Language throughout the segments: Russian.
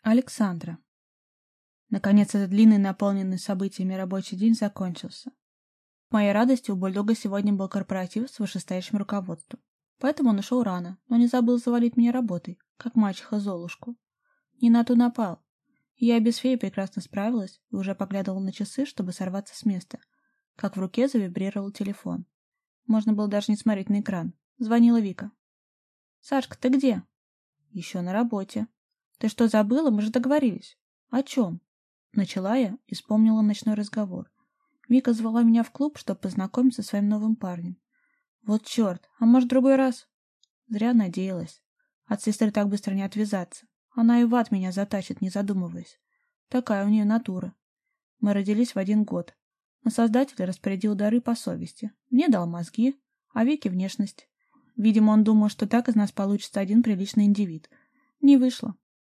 Александра. Наконец, этот длинный, наполненный событиями рабочий день закончился. К моей радости, у бульдога сегодня был корпоратив с вышестоящим руководством. Поэтому он ушел рано, но не забыл завалить меня работой, как мачеха Золушку. Не на ту напал. Я без феи прекрасно справилась и уже поглядывала на часы, чтобы сорваться с места, как в руке завибрировал телефон. Можно было даже не смотреть на экран. Звонила Вика. «Сашка, ты где?» «Еще на работе». «Ты что, забыла? Мы же договорились». «О чем?» Начала я и вспомнила ночной разговор. Вика звала меня в клуб, чтобы познакомиться со своим новым парнем. Вот черт, а может, в другой раз? Зря надеялась. От сестры так быстро не отвязаться. Она и в ад меня затащит, не задумываясь. Такая у нее натура. Мы родились в один год. Но Создатель распорядил дары по совести. Мне дал мозги, а Вике внешность. Видимо, он думал, что так из нас получится один приличный индивид. Не вышло.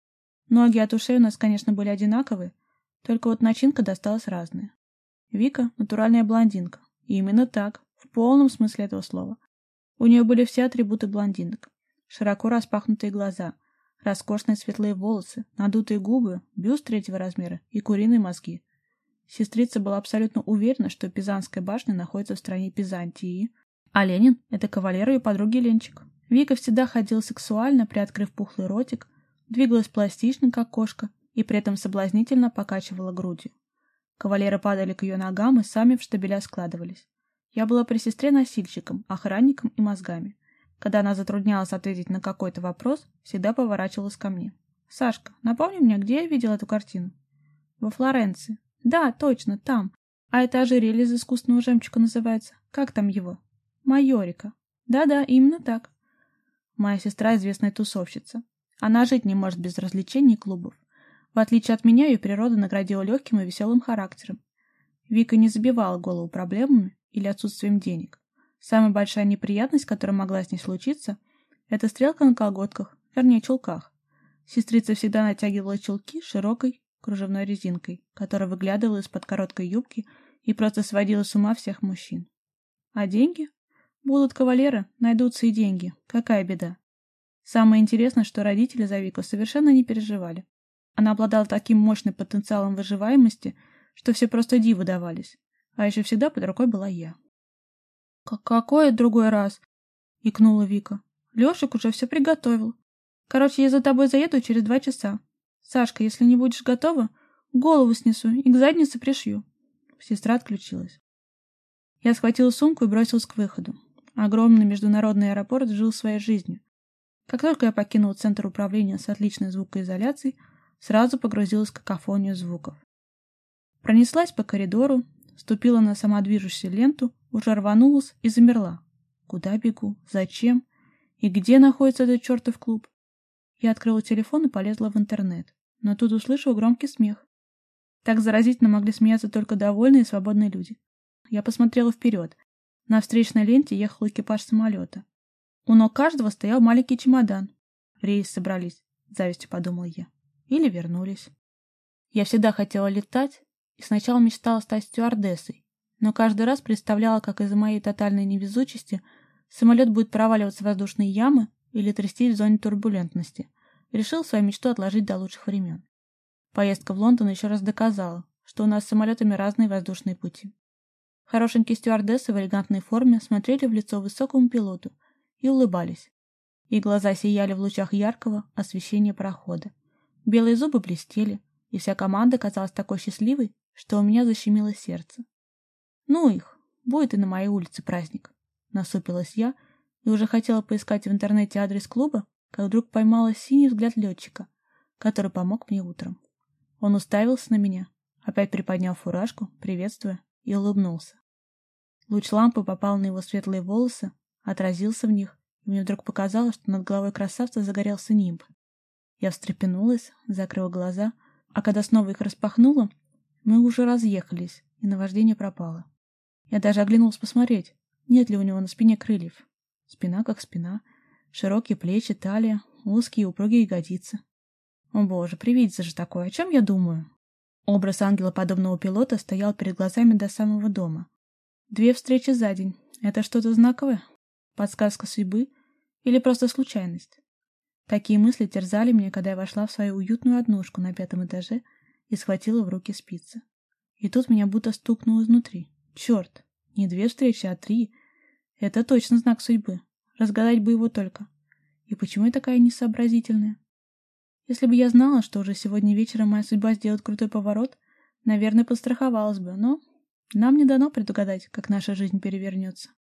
Ноги от ушей у нас, конечно, были одинаковые, только вот начинка досталась разная. Вика — натуральная блондинка. И именно так, в полном смысле этого слова. У нее были все атрибуты блондинок. Широко распахнутые глаза, роскошные светлые волосы, надутые губы, бюст третьего размера и куриные мозги. Сестрица была абсолютно уверена, что Пизанская башня находится в стране Пизантии, а Ленин — это кавалер ее подруги Ленчик. Вика всегда ходила сексуально, приоткрыв пухлый ротик, двигалась пластично, как кошка, и при этом соблазнительно покачивала грудью. Кавалеры падали к ее ногам и сами в штабеля складывались. Я была при сестре носильщиком, охранником и мозгами. Когда она затруднялась ответить на какой-то вопрос, всегда поворачивалась ко мне. «Сашка, напомни мне, где я видела эту картину?» «Во Флоренции». «Да, точно, там. А это ожерелье из искусственного жемчуга называется. Как там его?» «Майорика». «Да-да, именно так». Моя сестра — известная тусовщица. Она жить не может без развлечений и клубов. В отличие от меня, ее природа наградила легким и веселым характером. Вика не забивала голову проблемами или отсутствием денег. Самая большая неприятность, которая могла с ней случиться, это стрелка на колготках, вернее, чулках. Сестрица всегда натягивала чулки широкой кружевной резинкой, которая выглядывала из-под короткой юбки и просто сводила с ума всех мужчин. А деньги? Будут кавалеры, найдутся и деньги. Какая беда. Самое интересное, что родители за Вику совершенно не переживали. Она обладала таким мощным потенциалом выживаемости, что все просто диву давались. А еще всегда под рукой была я. «Какой другой раз?» — икнула Вика. «Лешик уже все приготовил. Короче, я за тобой заеду через 2 часа. Сашка, если не будешь готова, голову снесу и к заднице пришью». Сестра отключилась. Я схватила сумку и бросилась к выходу. Огромный международный аэропорт жил своей жизнью. Как только я покинула центр управления с отличной звукоизоляцией, сразу погрузилась в какофонию звуков. Пронеслась по коридору, ступила на самодвижущуюся ленту, уже рванулась и замерла. Куда бегу? Зачем? И где находится этот чертов клуб? Я открыла телефон и полезла в интернет, но тут услышала громкий смех. Так заразительно могли смеяться только довольные и свободные люди. Я посмотрела вперед. На встречной ленте ехал экипаж самолета. У ног каждого стоял маленький чемодан. В рейс собрались, с завистью подумала я. Или вернулись. Я всегда хотела летать и сначала мечтала стать стюардессой, но каждый раз представляла, как из-за моей тотальной невезучести самолет будет проваливаться в воздушные ямы или трястись в зоне турбулентности. Решил свою мечту отложить до лучших времен. Поездка в Лондон еще раз доказала, что у нас с самолетами разные воздушные пути. Хорошенькие стюардессы в элегантной форме смотрели в лицо высокому пилоту и улыбались. Их глаза сияли в лучах яркого освещения парохода. Белые зубы блестели, и вся команда казалась такой счастливой, что у меня защемило сердце. «Ну их, будет и на моей улице праздник», — насупилась я и уже хотела поискать в интернете адрес клуба, как вдруг поймала синий взгляд летчика, который помог мне утром. Он уставился на меня, опять приподнял фуражку, приветствуя, и улыбнулся. Луч лампы попал на его светлые волосы, отразился в них, и мне вдруг показалось, что над головой красавца загорелся нимб. Я встрепенулась, закрыла глаза, а когда снова их распахнула, мы уже разъехались, и наваждение пропало. Я даже оглянулась посмотреть, нет ли у него на спине крыльев. Спина как спина, широкие плечи, талия, узкие упругие ягодицы. О боже, привидится же такое, о чем я думаю? Образ ангелоподобного пилота стоял перед глазами до самого дома. 2 встречи за день. Это что-то знаковое? Подсказка судьбы? Или просто случайность? Такие мысли терзали меня, когда я вошла в свою уютную однушку на 5-м этаже и схватила в руки спицы. И тут меня будто стукнуло изнутри. Черт, не 2 встречи, а 3. Это точно знак судьбы. Разгадать бы его только. И почему я такая несообразительная? Если бы я знала, что уже сегодня вечером моя судьба сделает крутой поворот, наверное, подстраховалась бы, но нам не дано предугадать, как наша жизнь перевернется.